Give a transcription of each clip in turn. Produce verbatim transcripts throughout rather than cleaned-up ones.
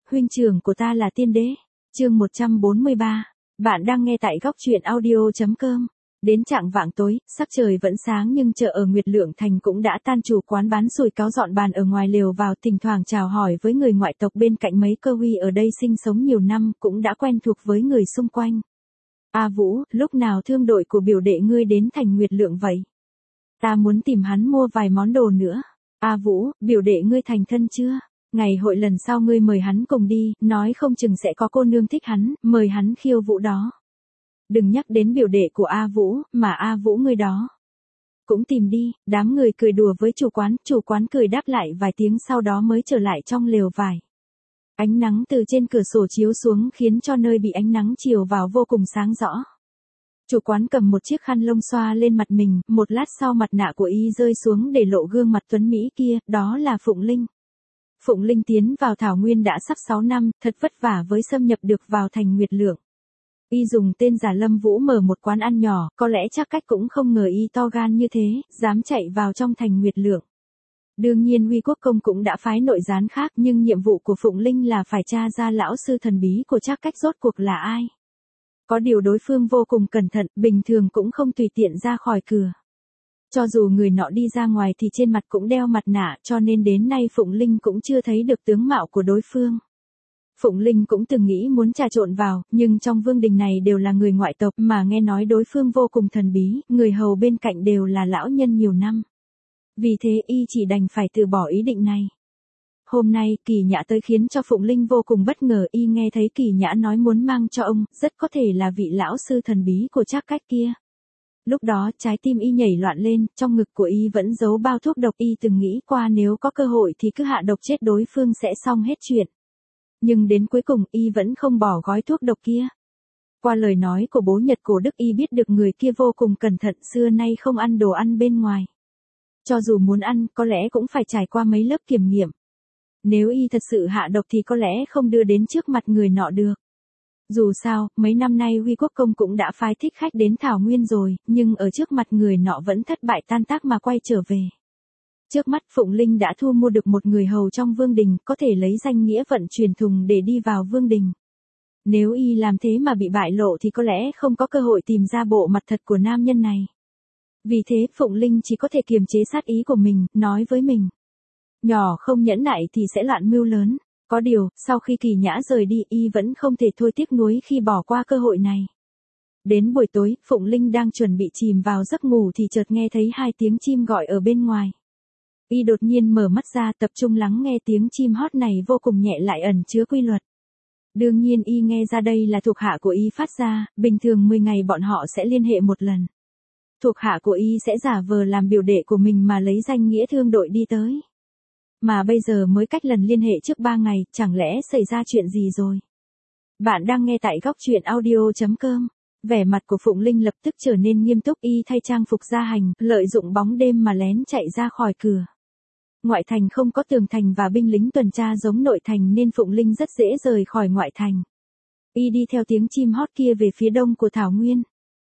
huynh trưởng của ta là tiên đế. Chương một trăm bốn mươi ba. Bạn đang nghe tại góc truyện audio chấm com. Đến trạng vạng tối, sắc trời vẫn sáng nhưng chợ ở Nguyệt Lượng Thành cũng đã tan, chủ quán bán sủi cáo dọn bàn ở ngoài lều vào, thỉnh thoảng chào hỏi với người ngoại tộc bên cạnh. Mấy cơ huy ở đây sinh sống nhiều năm, cũng đã quen thuộc với người xung quanh. A Vũ, lúc nào thương đội của biểu đệ ngươi đến thành Nguyệt Lượng vậy? Ta muốn tìm hắn mua vài món đồ nữa. A Vũ, biểu đệ ngươi thành thân chưa? Ngày hội lần sau ngươi mời hắn cùng đi, nói không chừng sẽ có cô nương thích hắn, mời hắn khiêu vũ đó. Đừng nhắc đến biểu đệ của A Vũ, mà A Vũ ngươi đó cũng tìm đi. Đám người cười đùa với chủ quán, chủ quán cười đáp lại vài tiếng sau đó mới trở lại trong lều vải. Ánh nắng từ trên cửa sổ chiếu xuống khiến cho nơi bị ánh nắng chiều vào vô cùng sáng rõ. Chủ quán cầm một chiếc khăn lông xoa lên mặt mình, một lát sau mặt nạ của y rơi xuống để lộ gương mặt tuấn mỹ kia, đó là Phụng Linh. Phụng Linh tiến vào Thảo Nguyên đã sắp sáu năm, thật vất vả với xâm nhập được vào thành Nguyệt Lượng. Y dùng tên giả Lâm Vũ mở một quán ăn nhỏ, có lẽ chắc cách cũng không ngờ y to gan như thế, dám chạy vào trong thành Nguyệt Lượng. Đương nhiên Huy Quốc Công cũng đã phái nội gián khác, nhưng nhiệm vụ của Phụng Linh là phải tra ra lão sư thần bí của Trác Cách rốt cuộc là ai. Có điều đối phương vô cùng cẩn thận, bình thường cũng không tùy tiện ra khỏi cửa. Cho dù người nọ đi ra ngoài thì trên mặt cũng đeo mặt nạ, cho nên đến nay Phụng Linh cũng chưa thấy được tướng mạo của đối phương. Phụng Linh cũng từng nghĩ muốn trà trộn vào, nhưng trong vương đình này đều là người ngoại tộc, mà nghe nói đối phương vô cùng thần bí, người hầu bên cạnh đều là lão nhân nhiều năm. Vì thế y chỉ đành phải từ bỏ ý định này. Hôm nay, Kỳ Nhã tới khiến cho Phụng Linh vô cùng bất ngờ. Y nghe thấy Kỳ Nhã nói muốn mang cho ông, rất có thể là vị lão sư thần bí của Trác Cách kia. Lúc đó trái tim y nhảy loạn lên, trong ngực của y vẫn giấu bao thuốc độc. Y từng nghĩ qua nếu có cơ hội thì cứ hạ độc chết đối phương sẽ xong hết chuyện. Nhưng đến cuối cùng y vẫn không bỏ gói thuốc độc kia. Qua lời nói của bố Nhật Cổ Đức y biết được người kia vô cùng cẩn thận, xưa nay không ăn đồ ăn bên ngoài. Cho dù muốn ăn, có lẽ cũng phải trải qua mấy lớp kiểm nghiệm. Nếu y thật sự hạ độc thì có lẽ không đưa đến trước mặt người nọ được. Dù sao, mấy năm nay Huy Quốc Công cũng đã phái thích khách đến Thảo Nguyên rồi, nhưng ở trước mặt người nọ vẫn thất bại tan tác mà quay trở về. Trước mắt Phụng Linh đã thu mua được một người hầu trong vương đình, có thể lấy danh nghĩa vận chuyển thùng để đi vào vương đình. Nếu y làm thế mà bị bại lộ thì có lẽ không có cơ hội tìm ra bộ mặt thật của nam nhân này. Vì thế Phụng Linh chỉ có thể kiềm chế sát ý của mình, nói với mình. Nhỏ không nhẫn nại thì sẽ loạn mưu lớn. Có điều, sau khi Kỳ Nhã rời đi y vẫn không thể thôi tiếc nuối khi bỏ qua cơ hội này. Đến buổi tối, Phụng Linh đang chuẩn bị chìm vào giấc ngủ thì chợt nghe thấy hai tiếng chim gọi ở bên ngoài. Y đột nhiên mở mắt ra, tập trung lắng nghe tiếng chim hót này vô cùng nhẹ lại ẩn chứa quy luật. Đương nhiên y nghe ra đây là thuộc hạ của y phát ra, bình thường mười ngày bọn họ sẽ liên hệ một lần. Thuộc hạ của y sẽ giả vờ làm biểu đệ của mình mà lấy danh nghĩa thương đội đi tới. Mà bây giờ mới cách lần liên hệ trước ba ngày, chẳng lẽ xảy ra chuyện gì rồi? Bạn đang nghe tại góc truyện audio chấm com. Vẻ mặt của Phụng Linh lập tức trở nên nghiêm túc, y thay trang phục ra hành, lợi dụng bóng đêm mà lén chạy ra khỏi cửa. Ngoại thành không có tường thành và binh lính tuần tra giống nội thành nên Phụng Linh rất dễ rời khỏi ngoại thành. Y đi theo tiếng chim hót kia về phía đông của Thảo Nguyên.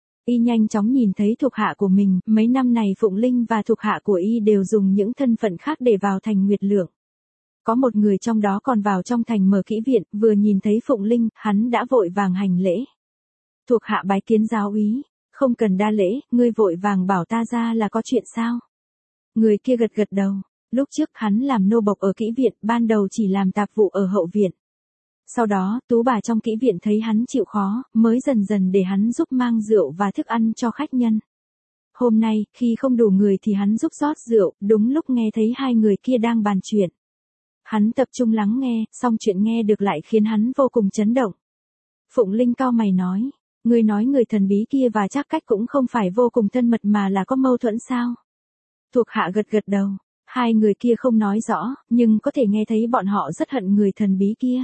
Y nhanh chóng nhìn thấy thuộc hạ của mình, mấy năm này Phụng Linh và thuộc hạ của y đều dùng những thân phận khác để vào thành Nguyệt Lượng. Có một người trong đó còn vào trong thành mở kỹ viện, vừa nhìn thấy Phụng Linh, hắn đã vội vàng hành lễ. Thuộc hạ bái kiến giáo úy, không cần đa lễ, ngươi vội vàng bảo ta ra là có chuyện sao? Người kia gật gật đầu, lúc trước hắn làm nô bộc ở kỹ viện, ban đầu chỉ làm tạp vụ ở hậu viện. Sau đó, tú bà trong kỹ viện thấy hắn chịu khó, mới dần dần để hắn giúp mang rượu và thức ăn cho khách nhân. Hôm nay, khi không đủ người thì hắn giúp rót rượu, đúng lúc nghe thấy hai người kia đang bàn chuyện. Hắn tập trung lắng nghe, xong chuyện nghe được lại khiến hắn vô cùng chấn động. Phụng Linh cau mày nói, ngươi nói người thần bí kia và Trác Cách cũng không phải vô cùng thân mật mà là có mâu thuẫn sao? Thuộc hạ gật gật đầu, hai người kia không nói rõ, nhưng có thể nghe thấy bọn họ rất hận người thần bí kia.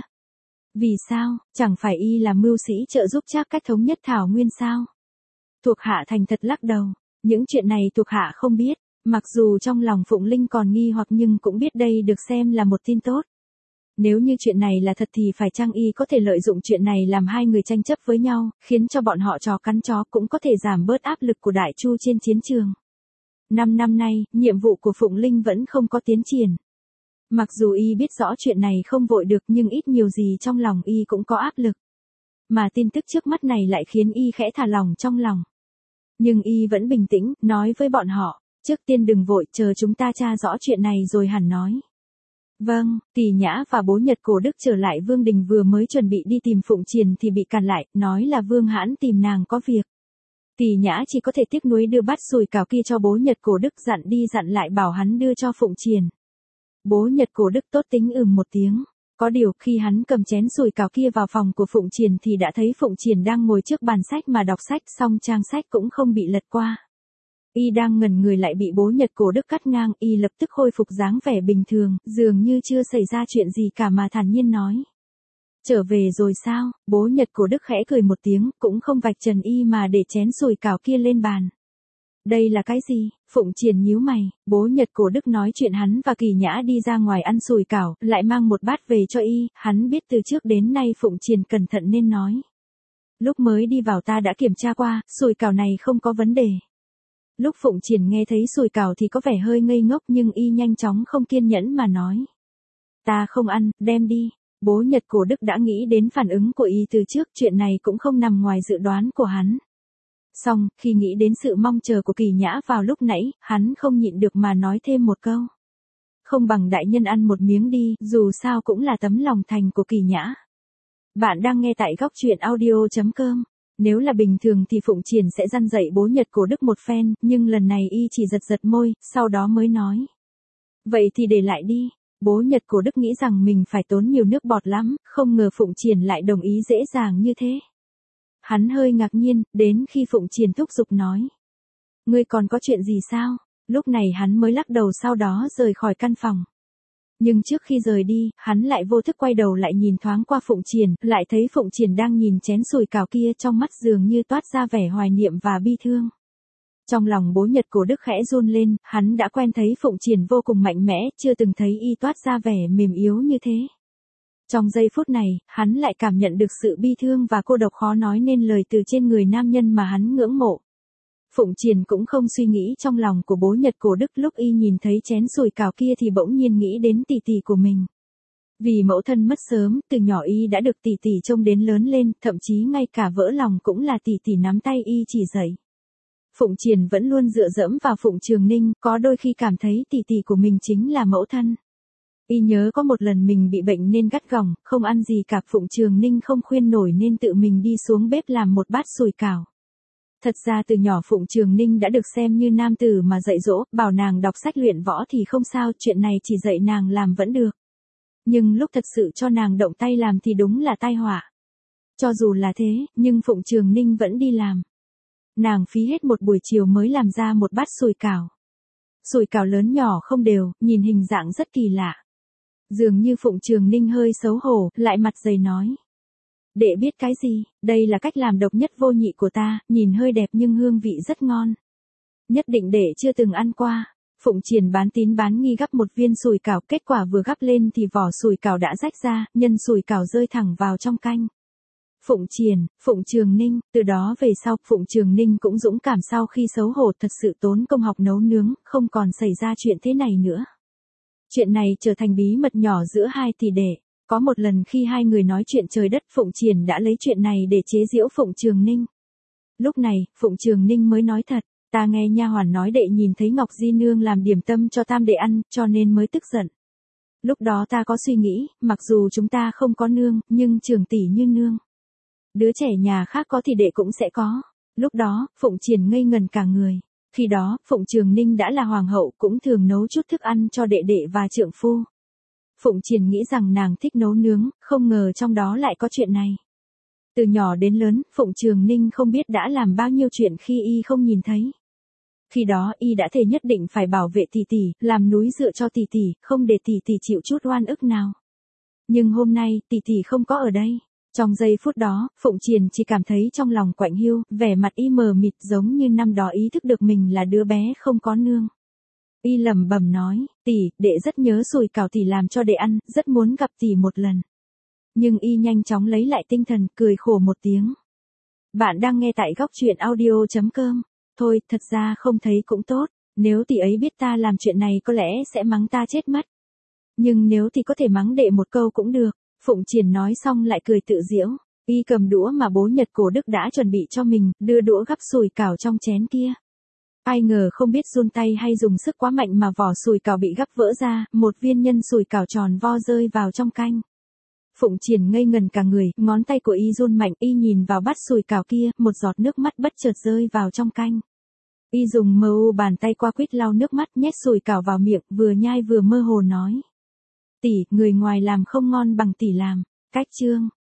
Vì sao, chẳng phải y là mưu sĩ trợ giúp Trác Cách thống nhất Thảo Nguyên sao? Thuộc hạ thành thật lắc đầu, những chuyện này thuộc hạ không biết, mặc dù trong lòng Phụng Linh còn nghi hoặc nhưng cũng biết đây được xem là một tin tốt. Nếu như chuyện này là thật thì phải chăng y có thể lợi dụng chuyện này làm hai người tranh chấp với nhau, khiến cho bọn họ chó cắn chó, cũng có thể giảm bớt áp lực của Đại Chu trên chiến trường. Năm năm nay, nhiệm vụ của Phụng Linh vẫn không có tiến triển. Mặc dù y biết rõ chuyện này không vội được nhưng ít nhiều gì trong lòng y cũng có áp lực. Mà tin tức trước mắt này lại khiến y khẽ thả lòng trong lòng. Nhưng y vẫn bình tĩnh, nói với bọn họ, trước tiên đừng vội, chờ chúng ta tra rõ chuyện này rồi hẳn nói. Vâng, Kỳ Nhã và bố Nhật Cổ Đức trở lại Vương Đình vừa mới chuẩn bị đi tìm Phụng Triền thì bị cản lại, nói là Vương Hãn tìm nàng có việc. Kỳ Nhã chỉ có thể tiếc nuối đưa bát sùi cảo kia cho bố Nhật Cổ Đức, dặn đi dặn lại bảo hắn đưa cho Phụng Triền. Bố Nhật Cổ Đức tốt tính ừm một tiếng. Có điều khi hắn cầm chén sùi cảo kia vào phòng của Phụng Triền thì đã thấy Phụng Triền đang ngồi trước bàn sách mà đọc sách, xong trang sách cũng không bị lật qua. Y đang ngẩn người lại bị bố Nhật Cổ Đức cắt ngang, y lập tức khôi phục dáng vẻ bình thường, dường như chưa xảy ra chuyện gì cả mà thản nhiên nói. Trở về rồi sao? Bố Nhật Cổ Đức khẽ cười một tiếng, cũng không vạch trần y mà để chén sùi cảo kia lên bàn. Đây là cái gì? Phụng Triền nhíu mày, bố Nhật Cổ Đức nói chuyện hắn và Kỳ Nhã đi ra ngoài ăn sùi cảo, lại mang một bát về cho y, hắn biết từ trước đến nay Phụng Triền cẩn thận nên nói. Lúc mới đi vào ta đã kiểm tra qua, sùi cảo này không có vấn đề. Lúc Phụng Triền nghe thấy sùi cảo thì có vẻ hơi ngây ngốc nhưng y nhanh chóng không kiên nhẫn mà nói. Ta không ăn, đem đi. Bố Nhật Cổ Đức đã nghĩ đến phản ứng của y từ trước, chuyện này cũng không nằm ngoài dự đoán của hắn. Xong, khi nghĩ đến sự mong chờ của Kỳ Nhã vào lúc nãy, hắn không nhịn được mà nói thêm một câu. Không bằng đại nhân ăn một miếng đi, dù sao cũng là tấm lòng thành của Kỳ Nhã. Bạn đang nghe tại góc truyện audio chấm com. Nếu là bình thường thì Phụng Triền sẽ răn dạy bố Nhật Cổ Đức một phen, nhưng lần này y chỉ giật giật môi, sau đó mới nói. Vậy thì để lại đi. Bố Nhật Cổ Đức nghĩ rằng mình phải tốn nhiều nước bọt lắm, không ngờ Phụng Triền lại đồng ý dễ dàng như thế. Hắn hơi ngạc nhiên, đến khi Phụng Triền thúc giục nói. Ngươi còn có chuyện gì sao? Lúc này hắn mới lắc đầu, sau đó rời khỏi căn phòng. Nhưng trước khi rời đi, hắn lại vô thức quay đầu lại nhìn thoáng qua Phụng Triền, lại thấy Phụng Triền đang nhìn chén sùi cảo kia, trong mắt dường như toát ra vẻ hoài niệm và bi thương. Trong lòng bố Nhật Cổ Đức khẽ run lên, hắn đã quen thấy Phụng Triền vô cùng mạnh mẽ, chưa từng thấy y toát ra vẻ mềm yếu như thế. Trong giây phút này, hắn lại cảm nhận được sự bi thương và cô độc khó nói nên lời từ trên người nam nhân mà hắn ngưỡng mộ. Phụng Triền cũng không suy nghĩ trong lòng của bố Nhật Cổ Đức, lúc y nhìn thấy chén sùi cảo kia thì bỗng nhiên nghĩ đến tỷ tỷ của mình. Vì mẫu thân mất sớm, từ nhỏ y đã được tỷ tỷ trông đến lớn lên, thậm chí ngay cả vỡ lòng cũng là tỷ tỷ nắm tay y chỉ dạy. Phụng Triền vẫn luôn dựa dẫm vào Phụng Trường Ninh, có đôi khi cảm thấy tỷ tỷ của mình chính là mẫu thân. Y nhớ có một lần mình bị bệnh nên gắt gỏng, không ăn gì cả, Phụng Trường Ninh không khuyên nổi nên tự mình đi xuống bếp làm một bát sùi cảo. Thật ra từ nhỏ Phụng Trường Ninh đã được xem như nam tử mà dạy dỗ, bảo nàng đọc sách luyện võ thì không sao, chuyện này chỉ dạy nàng làm vẫn được. Nhưng lúc thật sự cho nàng động tay làm thì đúng là tai họa. Cho dù là thế, nhưng Phụng Trường Ninh vẫn đi làm. Nàng phí hết một buổi chiều mới làm ra một bát sùi cảo. Sùi cảo lớn nhỏ không đều, nhìn hình dạng rất kỳ lạ. Dường như Phụng Trường Ninh hơi xấu hổ, lại mặt dày nói. Đệ biết cái gì, đây là cách làm độc nhất vô nhị của ta, nhìn hơi đẹp nhưng hương vị rất ngon. Nhất định đệ chưa từng ăn qua. Phụng Triền bán tín bán nghi gắp một viên sùi cảo, kết quả vừa gắp lên thì vỏ sùi cảo đã rách ra, nhân sùi cảo rơi thẳng vào trong canh. Phụng Triền, Phụng Trường Ninh, từ đó về sau, Phụng Trường Ninh cũng dũng cảm, sau khi xấu hổ thật sự tốn công học nấu nướng, không còn xảy ra chuyện thế này nữa. Chuyện này trở thành bí mật nhỏ giữa hai tỷ đệ. Có một lần khi hai người nói chuyện trời đất, Phụng Triền đã lấy chuyện này để chế giễu Phụng Trường Ninh. Lúc này, Phụng Trường Ninh mới nói thật, ta nghe nha hoàn nói đệ nhìn thấy Ngọc Di Nương làm điểm tâm cho tam đệ ăn, cho nên mới tức giận. Lúc đó ta có suy nghĩ, mặc dù chúng ta không có nương, nhưng Trường tỷ như nương. Đứa trẻ nhà khác có thì đệ cũng sẽ có. Lúc đó, Phụng Triền ngây ngần cả người. Khi đó, Phụng Trường Ninh đã là hoàng hậu, cũng thường nấu chút thức ăn cho đệ đệ và trượng phu. Phụng Triền nghĩ rằng nàng thích nấu nướng, không ngờ trong đó lại có chuyện này. Từ nhỏ đến lớn, Phụng Trường Ninh không biết đã làm bao nhiêu chuyện khi y không nhìn thấy. Khi đó y đã thề nhất định phải bảo vệ tỷ tỷ, làm núi dựa cho tỷ tỷ, không để tỷ tỷ chịu chút oan ức nào. Nhưng hôm nay, tỷ tỷ không có ở đây. Trong giây phút đó, Phụng Triền chỉ cảm thấy trong lòng quạnh hiu, vẻ mặt y mờ mịt, giống như năm đó ý thức được mình là đứa bé không có nương. Y lẩm bẩm nói, tỷ, đệ rất nhớ sùi cảo tỷ làm cho đệ ăn, rất muốn gặp tỷ một lần. Nhưng y nhanh chóng lấy lại tinh thần, cười khổ một tiếng. Bạn đang nghe tại góc truyện audio chấm com. Thôi, thật ra không thấy cũng tốt, nếu tỷ ấy biết ta làm chuyện này có lẽ sẽ mắng ta chết mất. Nhưng nếu thì có thể mắng đệ một câu cũng được. Phụng Triển nói xong lại cười tự giễu. Y cầm đũa mà bố Nhật Cổ Đức đã chuẩn bị cho mình, đưa đũa gắp sùi cảo trong chén kia. Ai ngờ không biết run tay hay dùng sức quá mạnh mà vỏ sùi cảo bị gắp vỡ ra, một viên nhân sùi cảo tròn vo rơi vào trong canh. Phụng Triển ngây ngần cả người, ngón tay của y run mạnh, y nhìn vào bát sùi cảo kia, một giọt nước mắt bất chợt rơi vào trong canh. Y dùng mờ u bàn tay qua quýt lau nước mắt, nhét sùi cảo vào miệng, vừa nhai vừa mơ hồ nói. Tỷ, người ngoài làm không ngon bằng tỷ làm. Cách chương.